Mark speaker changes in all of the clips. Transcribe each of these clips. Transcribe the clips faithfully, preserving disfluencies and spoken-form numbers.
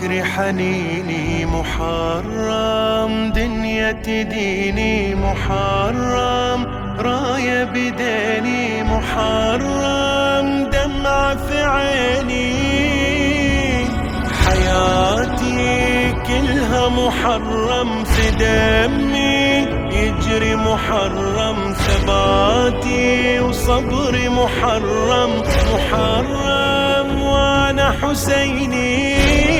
Speaker 1: يجري حنيني محرم، دنيا تديني محرم، راية بديني محرم، دمعة في عيني، حياتي كلها محرم في دمي، يجري محرم ثباتي وصبري محرم محرم، وانا حسيني.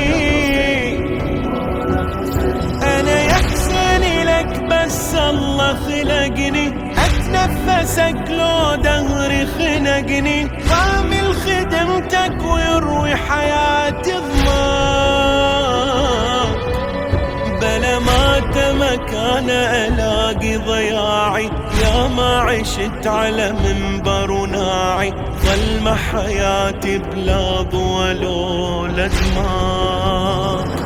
Speaker 1: انا يحسن لك بس الله خلقني، اتنفسك لو دهري خنقني، وامل خدمتك ويروي حياتي ضماك، بلا ما تمكان الاقي ضياعي، يا ما عشت على منبر وناعي، ظلمة حياتي بلا ضوى لولا دماك.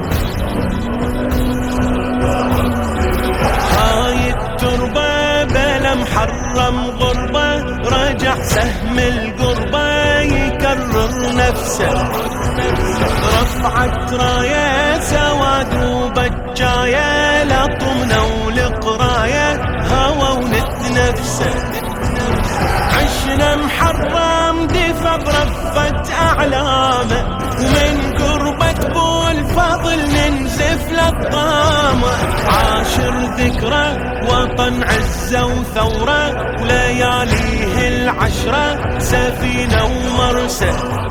Speaker 1: هاي التربة بلا محرم غربة، رجع سهم القربة يكرر نفسه، رفعت راية سواد وبجاية، لا طمنا والقراية هوى ونتنفسه، عشنا محرم دفا برفة أعلامه، ومن قربة بو الفضل ننزف للطامة، عاشر ذكرى وطن عزة وثورة، ولياليه العشرة سفينة ومرسى.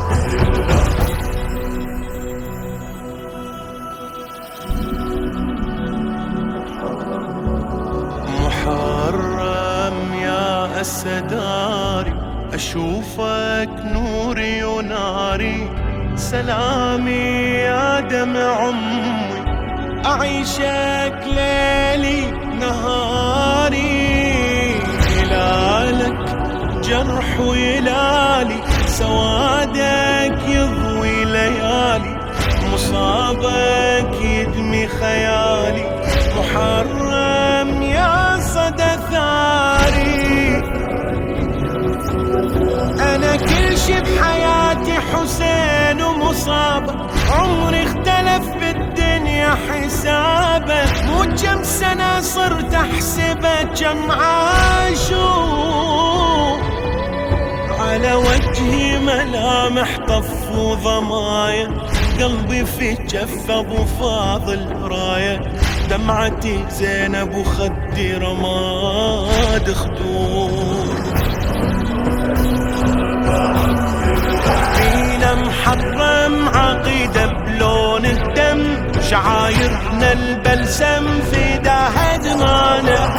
Speaker 1: محرم يا أسداري، أشوفك نوري وناري، سلامي يا دمع أمي، أعيشك ليلي نهاري، هلالك جرح ويلالي، سوادك يضوي ليالي، مصابك يدمي خيالي، محرم يا صدى ثاري. أنا كل شي بحياتي حسين ومصابة، عمري اختلف بالدنيا حسابه، مو كم سنة صرت أحسبه كم عاشوا، على وجهي ملامح طف وضمايا، قلبي في جف أبو فاضل راية، دمعتي زينب وخدي رماد خدود، فينا محرم عقيدة بلون الدم، شعايرنا البلسم في داها دمانا،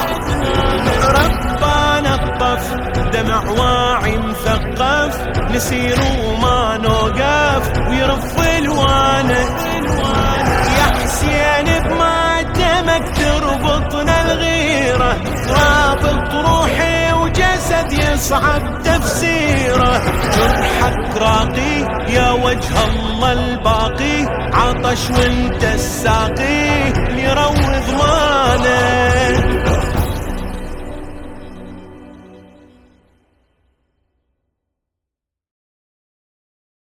Speaker 1: ربنا الطف دمع واعي مثقف، نسير وما نوقف ويرف الوانه، يا حسين بما دمك تربطنا الغيرة، رابط روحي وجسد يصعب تفسيره، جرحك راقي يا وجه الله الباقي، عطش وانت الساقي ليروي ضمانه.